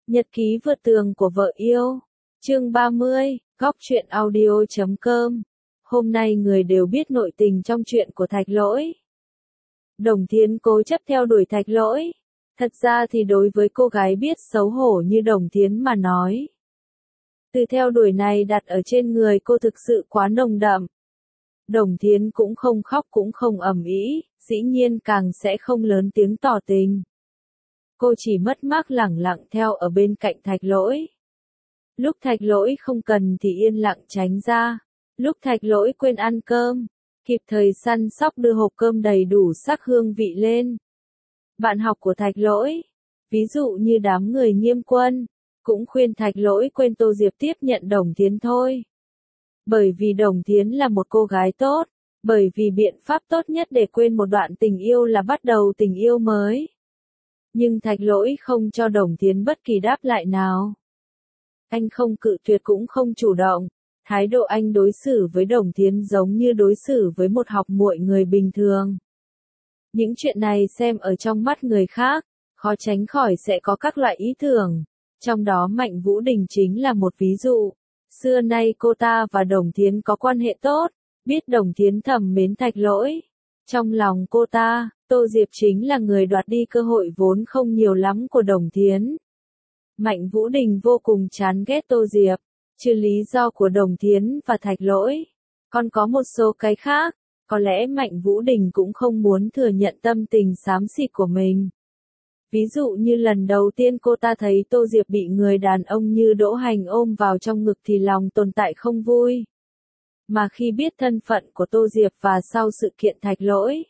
Nhật ký vượt tường của vợ yêu. Chương 30, góc truyện audio.com. Hôm nay người đều biết nội tình trong chuyện của Thạch Lỗi. Đồng Thiến cố chấp theo đuổi Thạch Lỗi. Thật ra thì đối với cô gái biết xấu hổ như Đồng Thiến mà nói, từ theo đuổi này đặt ở trên người cô thực sự quá nồng đậm. Đồng Thiến cũng không khóc cũng không ầm ĩ, dĩ nhiên càng sẽ không lớn tiếng tỏ tình. Cô chỉ mất mát lẳng lặng theo ở bên cạnh Thạch Lỗi. Lúc Thạch Lỗi không cần thì yên lặng tránh ra. Lúc Thạch Lỗi quên ăn cơm, kịp thời săn sóc đưa hộp cơm đầy đủ sắc hương vị lên. Bạn học của Thạch Lỗi, ví dụ như đám người Nghiêm Quân, cũng khuyên Thạch Lỗi quên Tô Diệp tiếp nhận Đồng Thiến thôi. Bởi vì Đồng Thiến là một cô gái tốt, bởi vì biện pháp tốt nhất để quên một đoạn tình yêu là bắt đầu tình yêu mới. Nhưng Thạch Lỗi không cho Đồng Thiến bất kỳ đáp lại nào. Anh không cự tuyệt cũng không chủ động, thái độ anh đối xử với Đồng Thiến giống như đối xử với một học muội người bình thường. Những chuyện này xem ở trong mắt người khác, khó tránh khỏi sẽ có các loại ý tưởng, trong đó Mạnh Vũ Đình chính là một ví dụ. Xưa nay cô ta và Đồng Thiến có quan hệ tốt, biết Đồng Thiến thầm mến Thạch Lỗi. Trong lòng cô ta, Tô Diệp chính là người đoạt đi cơ hội vốn không nhiều lắm của Đồng Thiến. Mạnh Vũ Đình vô cùng chán ghét Tô Diệp, trừ lý do của Đồng Thiến và Thạch Lỗi. Còn có một số cái khác, có lẽ Mạnh Vũ Đình cũng không muốn thừa nhận tâm tình xám xịt của mình. Ví dụ như lần đầu tiên cô ta thấy Tô Diệp bị người đàn ông như Đỗ Hành ôm vào trong ngực thì lòng tồn tại không vui. Mà khi biết thân phận của Tô Diệp và sau sự kiện Thạch Lỗi,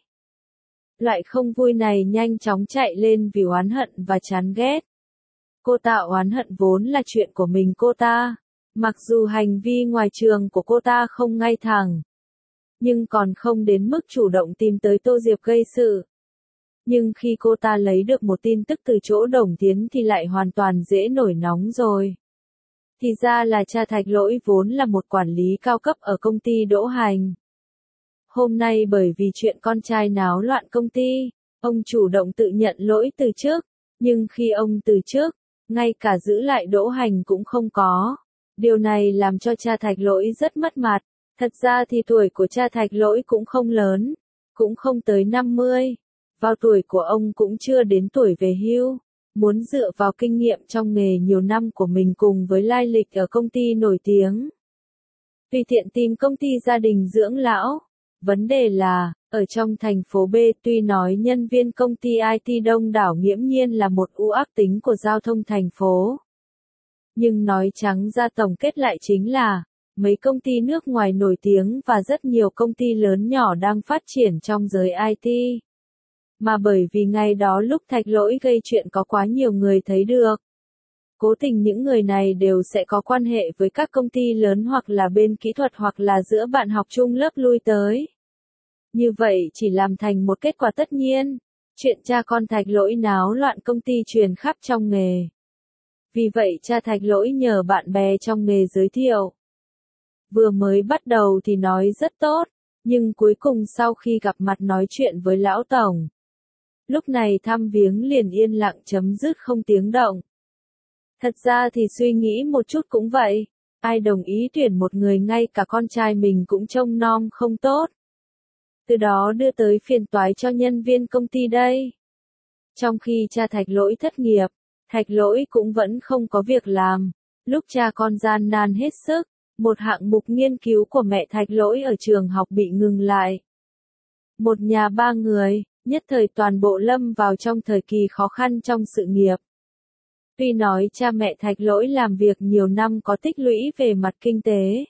loại không vui này nhanh chóng chạy lên vì oán hận và chán ghét. Cô ta oán hận vốn là chuyện của mình cô ta, mặc dù hành vi ngoài trường của cô ta không ngay thẳng, nhưng còn không đến mức chủ động tìm tới Tô Diệp gây sự. Nhưng khi cô ta lấy được một tin tức từ chỗ Đồng Thiến thì lại hoàn toàn dễ nổi nóng rồi. Thì ra là cha Thạch Lỗi vốn là một quản lý cao cấp ở công ty Đỗ Hành. Hôm nay bởi vì chuyện con trai náo loạn công ty, ông chủ động tự nhận lỗi từ chức, nhưng khi ông từ chức, ngay cả giữ lại Đỗ Hành cũng không có. Điều này làm cho cha Thạch Lỗi rất mất mặt. Thật ra thì tuổi của cha Thạch Lỗi cũng không lớn, cũng không tới 50. Vào tuổi của ông cũng chưa đến tuổi về hưu. Muốn dựa vào kinh nghiệm trong nghề nhiều năm của mình cùng với lai lịch ở công ty nổi tiếng, tùy tiện tìm công ty gia đình dưỡng lão. Vấn đề là, ở trong thành phố B tuy nói nhân viên công ty IT đông đảo nghiễm nhiên là một ưu ác tính của giao thông thành phố. Nhưng nói trắng ra tổng kết lại chính là, mấy công ty nước ngoài nổi tiếng và rất nhiều công ty lớn nhỏ đang phát triển trong giới IT. Mà bởi vì ngày đó lúc Thạch Lỗi gây chuyện có quá nhiều người thấy được. Cố tình những người này đều sẽ có quan hệ với các công ty lớn hoặc là bên kỹ thuật hoặc là giữa bạn học chung lớp lui tới. Như vậy chỉ làm thành một kết quả tất nhiên. Chuyện cha con Thạch Lỗi náo loạn công ty truyền khắp trong nghề. Vì vậy cha Thạch Lỗi nhờ bạn bè trong nghề giới thiệu. Vừa mới bắt đầu thì nói rất tốt, nhưng cuối cùng sau khi gặp mặt nói chuyện với lão tổng, lúc này thăm viếng liền yên lặng chấm dứt không tiếng động. Thật ra thì suy nghĩ một chút cũng vậy, ai đồng ý tuyển một người ngay cả con trai mình cũng trông nom không tốt. Từ đó đưa tới phiền toái cho nhân viên công ty đây. Trong khi cha Thạch Lỗi thất nghiệp, Thạch Lỗi cũng vẫn không có việc làm. Lúc cha con gian nan hết sức, một hạng mục nghiên cứu của mẹ Thạch Lỗi ở trường học bị ngừng lại. Một nhà ba người, nhất thời toàn bộ lâm vào trong thời kỳ khó khăn trong sự nghiệp. Tuy nói cha mẹ Thạch Lỗi làm việc nhiều năm có tích lũy về mặt kinh tế,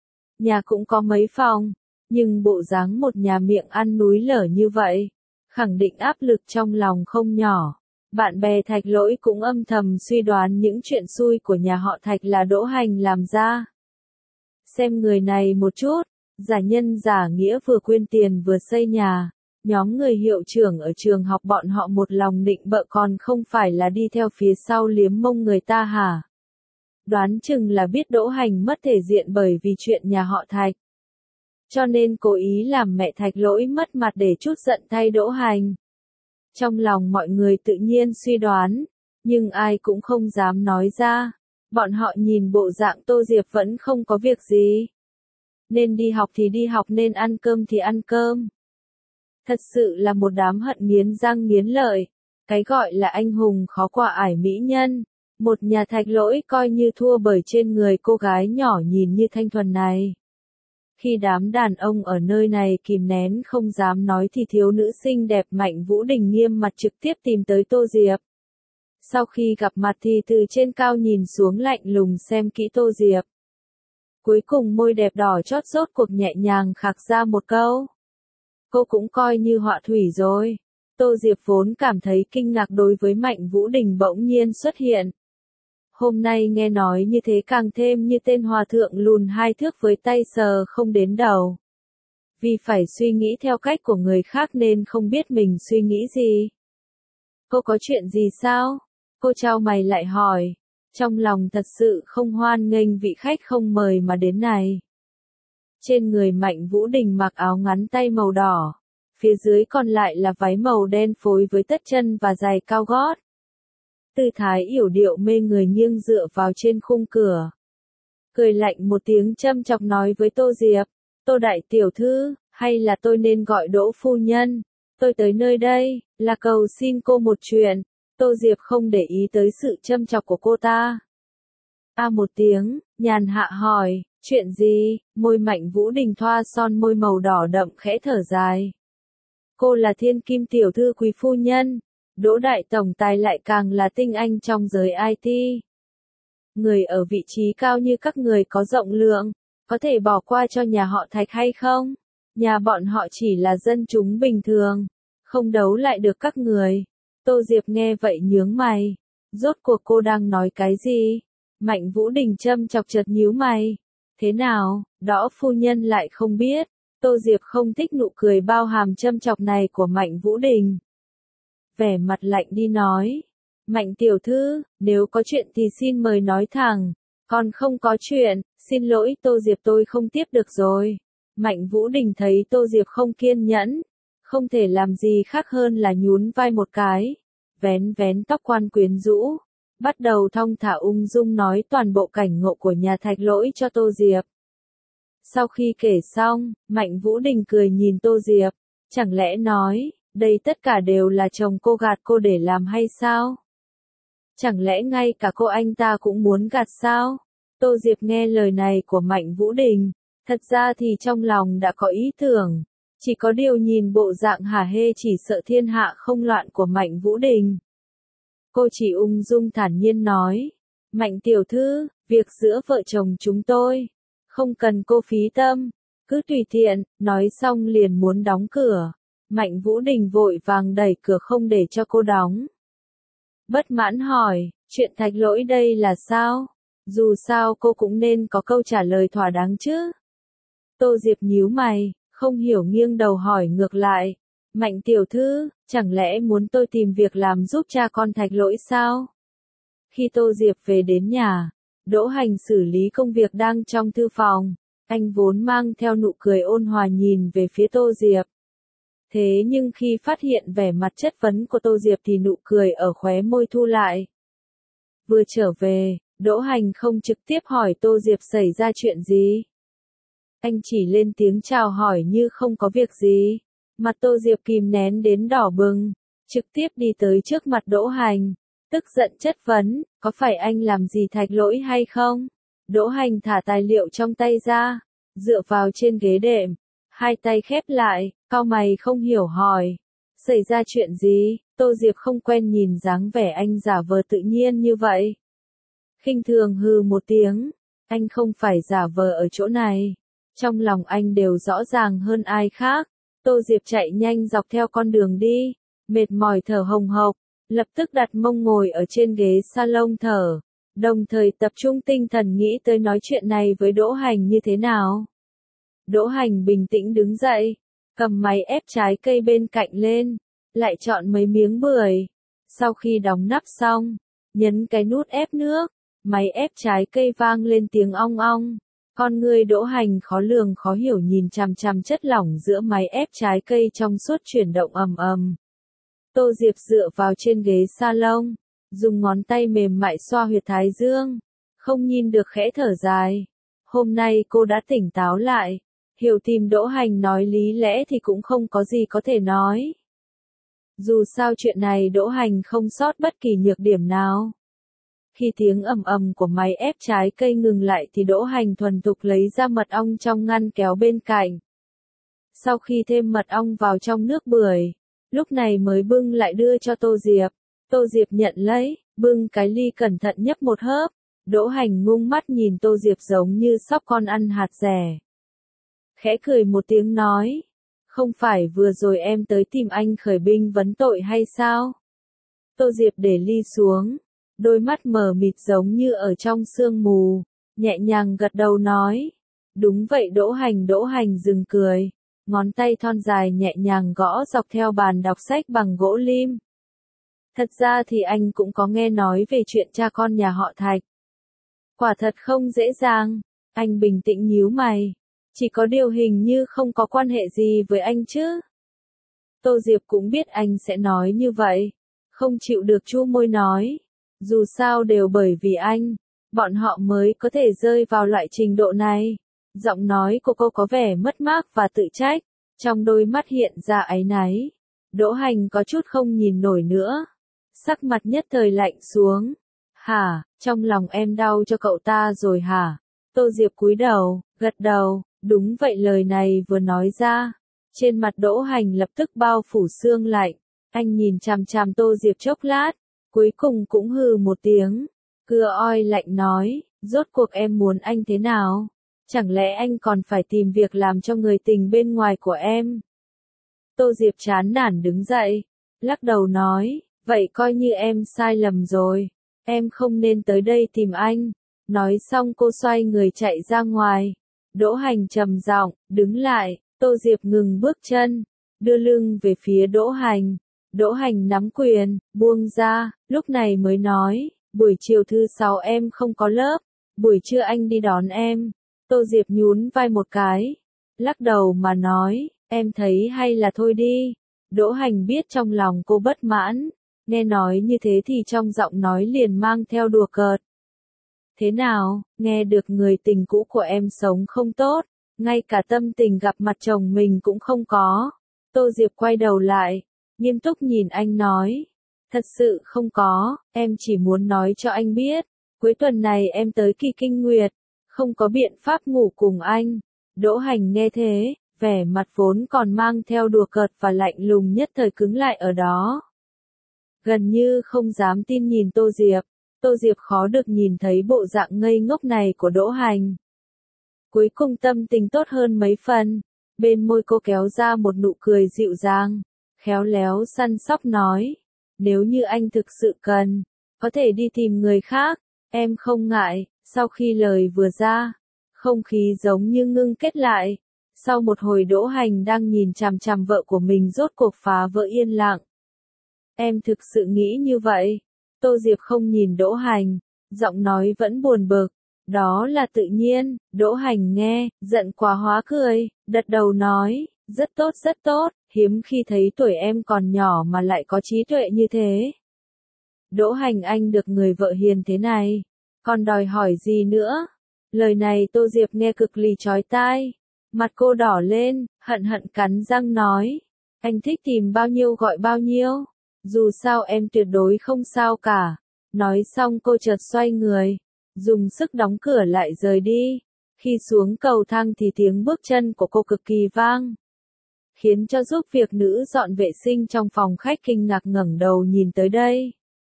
nhà cũng có mấy phòng, nhưng bộ dáng một nhà miệng ăn núi lở như vậy, khẳng định áp lực trong lòng không nhỏ. Bạn bè Thạch Lỗi cũng âm thầm suy đoán những chuyện xui của nhà họ Thạch là Đỗ Hành làm ra. Xem người này một chút, giả nhân giả nghĩa vừa quyên tiền vừa xây nhà. Nhóm người hiệu trưởng ở trường học bọn họ một lòng định bợ còn không phải là đi theo phía sau liếm mông người ta hả? Đoán chừng là biết Đỗ Hành mất thể diện bởi vì chuyện nhà họ Thạch. Cho nên cố ý làm mẹ Thạch Lỗi mất mặt để trút giận thay Đỗ Hành. Trong lòng mọi người tự nhiên suy đoán, nhưng ai cũng không dám nói ra. Bọn họ nhìn bộ dạng Tô Diệp vẫn không có việc gì. Nên đi học thì đi học, nên ăn cơm thì ăn cơm. Thật sự là một đám hận nghiến răng nghiến lợi. Cái gọi là anh hùng khó qua ải mỹ nhân. Một nhà Thạch Lỗi coi như thua bởi trên người cô gái nhỏ nhìn như thanh thuần này. Khi đám đàn ông ở nơi này kìm nén không dám nói thì thiếu nữ xinh đẹp Mạnh Vũ Đình nghiêm mặt trực tiếp tìm tới Tô Diệp. Sau khi gặp mặt thì từ trên cao nhìn xuống lạnh lùng xem kỹ Tô Diệp. Cuối cùng môi đẹp đỏ chót rốt cuộc nhẹ nhàng khạc ra một câu. Cô cũng coi như họa thủy rồi. Tô Diệp vốn cảm thấy kinh ngạc đối với Mạnh Vũ Đình bỗng nhiên xuất hiện. Hôm nay nghe nói như thế càng thêm như tên hòa thượng lùn 2 thước với tay sờ không đến đầu. Vì phải suy nghĩ theo cách của người khác nên không biết mình suy nghĩ gì. Cô có chuyện gì sao? Cô chau mày lại hỏi. Trong lòng thật sự không hoan nghênh vị khách không mời mà đến này. Trên người Mạnh Vũ Đình mặc áo ngắn tay màu đỏ. Phía dưới còn lại là váy màu đen phối với tất chân và giày cao gót. Tư thái yểu điệu mê người nghiêng dựa vào trên khung cửa. Cười lạnh một tiếng châm chọc nói với Tô Diệp. Tô đại tiểu thư, hay là tôi nên gọi Đỗ phu nhân? Tôi tới nơi đây, là cầu xin cô một chuyện. Tô Diệp không để ý tới sự châm chọc của cô ta. Một tiếng, nhàn hạ hỏi, chuyện gì? Môi Mạnh Vũ Đình thoa son môi màu đỏ đậm khẽ thở dài. Cô là thiên kim tiểu thư quý phu nhân. Đỗ đại tổng tài lại càng là tinh anh trong giới IT. Người ở vị trí cao như các người có rộng lượng, có thể bỏ qua cho nhà họ Thạch hay không? Nhà bọn họ chỉ là dân chúng bình thường, không đấu lại được các người. Tô Diệp nghe vậy nhướng mày. Rốt cuộc cô đang nói cái gì? Mạnh Vũ Đình châm chọc chợt nhíu mày. Thế nào, Đỗ phu nhân lại không biết? Tô Diệp không thích nụ cười bao hàm châm chọc này của Mạnh Vũ Đình. Vẻ mặt lạnh đi nói. Mạnh tiểu thư, nếu có chuyện thì xin mời nói thẳng. Còn không có chuyện, xin lỗi Tô Diệp tôi không tiếp được rồi. Mạnh Vũ Đình thấy Tô Diệp không kiên nhẫn. Không thể làm gì khác hơn là nhún vai một cái. Vén vén tóc quan quyến rũ. Bắt đầu thong thả ung dung nói toàn bộ cảnh ngộ của nhà Thạch Lỗi cho Tô Diệp. Sau khi kể xong, Mạnh Vũ Đình cười nhìn Tô Diệp. Chẳng lẽ nói, đây tất cả đều là chồng cô gạt cô để làm hay sao? Chẳng lẽ ngay cả cô anh ta cũng muốn gạt sao? Tô Diệp nghe lời này của Mạnh Vũ Đình. Thật ra thì trong lòng đã có ý tưởng. Chỉ có điều nhìn bộ dạng hả hê chỉ sợ thiên hạ không loạn của Mạnh Vũ Đình. Cô chỉ ung dung thản nhiên nói. Mạnh tiểu thư, việc giữa vợ chồng chúng tôi. Không cần cô phí tâm. Cứ tùy tiện, nói xong liền muốn đóng cửa. Mạnh Vũ Đình vội vàng đẩy cửa không để cho cô đóng. Bất mãn hỏi, chuyện Thạch Lỗi đây là sao? Dù sao cô cũng nên có câu trả lời thỏa đáng chứ. Tô Diệp nhíu mày, không hiểu nghiêng đầu hỏi ngược lại. Mạnh tiểu thư, chẳng lẽ muốn tôi tìm việc làm giúp cha con Thạch Lỗi sao? Khi Tô Diệp về đến nhà, Đỗ Hành xử lý công việc đang trong thư phòng. Anh vốn mang theo nụ cười ôn hòa nhìn về phía Tô Diệp. Thế nhưng khi phát hiện vẻ mặt chất vấn của Tô Diệp thì nụ cười ở khóe môi thu lại. Vừa trở về, Đỗ Hành không trực tiếp hỏi Tô Diệp xảy ra chuyện gì. Anh chỉ lên tiếng chào hỏi như không có việc gì. Mặt Tô Diệp kìm nén đến đỏ bừng, trực tiếp đi tới trước mặt Đỗ Hành, tức giận chất vấn, có phải anh làm gì Thạch Lỗi hay không? Đỗ Hành thả tài liệu trong tay ra, dựa vào trên ghế đệm, hai tay khép lại, cau mày không hiểu hỏi. Xảy ra chuyện gì? Tô Diệp không quen nhìn dáng vẻ anh giả vờ tự nhiên như vậy. Khinh thường hừ một tiếng, anh không phải giả vờ ở chỗ này. Trong lòng anh đều rõ ràng hơn ai khác. Tô Diệp chạy nhanh dọc theo con đường đi, mệt mỏi thở hồng hộc, lập tức đặt mông ngồi ở trên ghế salon thở, đồng thời tập trung tinh thần nghĩ tới nói chuyện này với Đỗ Hành như thế nào. Đỗ Hành bình tĩnh đứng dậy, cầm máy ép trái cây bên cạnh lên, lại chọn mấy miếng bưởi. Sau khi đóng nắp xong, nhấn cái nút ép nước, máy ép trái cây vang lên tiếng ong ong. Con người Đỗ Hành khó lường khó hiểu nhìn chằm chằm chất lỏng giữa máy ép trái cây trong suốt chuyển động ầm ầm. Tô Diệp dựa vào trên ghế salon, dùng ngón tay mềm mại xoa huyệt thái dương, không nhìn được khẽ thở dài. Hôm nay cô đã tỉnh táo lại, hiểu tìm Đỗ Hành nói lý lẽ thì cũng không có gì có thể nói. Dù sao chuyện này Đỗ Hành không sót bất kỳ nhược điểm nào. Khi tiếng ầm ầm của máy ép trái cây ngừng lại thì Đỗ Hành thuần thục lấy ra mật ong trong ngăn kéo bên cạnh. Sau khi thêm mật ong vào trong nước bưởi, lúc này mới bưng lại đưa cho Tô Diệp. Tô Diệp nhận lấy, bưng cái ly cẩn thận nhấp một hớp. Đỗ Hành ngung mắt nhìn Tô Diệp giống như sóc con ăn hạt rẻ. Khẽ cười một tiếng nói, không phải vừa rồi em tới tìm anh khởi binh vấn tội hay sao? Tô Diệp để ly xuống, đôi mắt mờ mịt giống như ở trong sương mù, nhẹ nhàng gật đầu nói, đúng vậy. Đỗ Hành dừng cười, ngón tay thon dài nhẹ nhàng gõ dọc theo bàn đọc sách bằng gỗ lim. Thật ra thì anh cũng có nghe nói về chuyện cha con nhà họ Thạch. Quả thật không dễ dàng, anh bình tĩnh nhíu mày. Chỉ có điều hình như không có quan hệ gì với anh chứ. Tô Diệp cũng biết anh sẽ nói như vậy, không chịu được chu môi nói. Dù sao đều bởi vì anh, bọn họ mới có thể rơi vào loại trình độ này. Giọng nói của cô có vẻ mất mát và tự trách, trong đôi mắt hiện ra áy náy. Đỗ Hành có chút không nhìn nổi nữa. Sắc mặt nhất thời lạnh xuống. Hả, trong lòng em đau cho cậu ta rồi hả? Tô Diệp cúi đầu, gật đầu, đúng vậy. Lời này vừa nói ra, trên mặt Đỗ Hành lập tức bao phủ sương lạnh. Anh nhìn chằm chằm Tô Diệp chốc lát, cuối cùng cũng hừ một tiếng, cưa oi lạnh nói, rốt cuộc em muốn anh thế nào? Chẳng lẽ anh còn phải tìm việc làm cho người tình bên ngoài của em? Tô Diệp chán nản đứng dậy, lắc đầu nói, vậy coi như em sai lầm rồi, em không nên tới đây tìm anh. Nói xong cô xoay người chạy ra ngoài. Đỗ Hành trầm giọng, đứng lại. Tô Diệp ngừng bước chân, đưa lưng về phía Đỗ Hành. Đỗ Hành nắm quyền, buông ra, lúc này mới nói, buổi chiều thứ 6 em không có lớp, buổi trưa anh đi đón em. Tô Diệp nhún vai một cái, lắc đầu mà nói, em thấy hay là thôi đi. Đỗ Hành biết trong lòng cô bất mãn, nghe nói như thế thì trong giọng nói liền mang theo đùa cợt. Thế nào, nghe được người tình cũ của em sống không tốt, ngay cả tâm tình gặp mặt chồng mình cũng không có. Tô Diệp quay đầu lại, nghiêm túc nhìn anh nói, thật sự không có, em chỉ muốn nói cho anh biết, cuối tuần này em tới Kỳ Kinh Nguyệt, không có biện pháp ngủ cùng anh. Đỗ Hành nghe thế, vẻ mặt vốn còn mang theo đùa cợt và lạnh lùng nhất thời cứng lại ở đó. Gần như không dám tin nhìn Tô Diệp. Tô Diệp khó được nhìn thấy bộ dạng ngây ngốc này của Đỗ Hành. Cuối cùng tâm tình tốt hơn mấy phần, bên môi cô kéo ra một nụ cười dịu dàng, khéo léo săn sóc nói, nếu như anh thực sự cần, có thể đi tìm người khác, em không ngại. Sau khi lời vừa ra, không khí giống như ngưng kết lại. Sau một hồi Đỗ Hành đang nhìn chằm chằm vợ của mình rốt cuộc phá vỡ yên lặng. Em thực sự nghĩ như vậy? Tô Diệp không nhìn Đỗ Hành, giọng nói vẫn buồn bực. Đó là tự nhiên. Đỗ Hành nghe, giận quá hóa cười, gật đầu nói, rất tốt, hiếm khi thấy tuổi em còn nhỏ mà lại có trí tuệ như thế. Đỗ Hành, anh được người vợ hiền thế này, còn đòi hỏi gì nữa? Lời này Tô Diệp nghe cực lì chói tai. Mặt cô đỏ lên, hận hận cắn răng nói, anh thích tìm bao nhiêu gọi bao nhiêu, dù sao em tuyệt đối không sao cả. Nói xong cô chợt xoay người, dùng sức đóng cửa lại rời đi. Khi xuống cầu thang thì tiếng bước chân của cô cực kỳ vang, khiến cho giúp việc nữ dọn vệ sinh trong phòng khách kinh ngạc ngẩng đầu nhìn tới đây.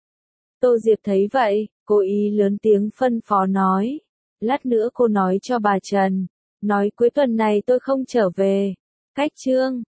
Tô Diệp thấy vậy, cố ý lớn tiếng phân phó nói, lát nữa cô nói cho bà Trần, nói cuối tuần này tôi không trở về. Cách chương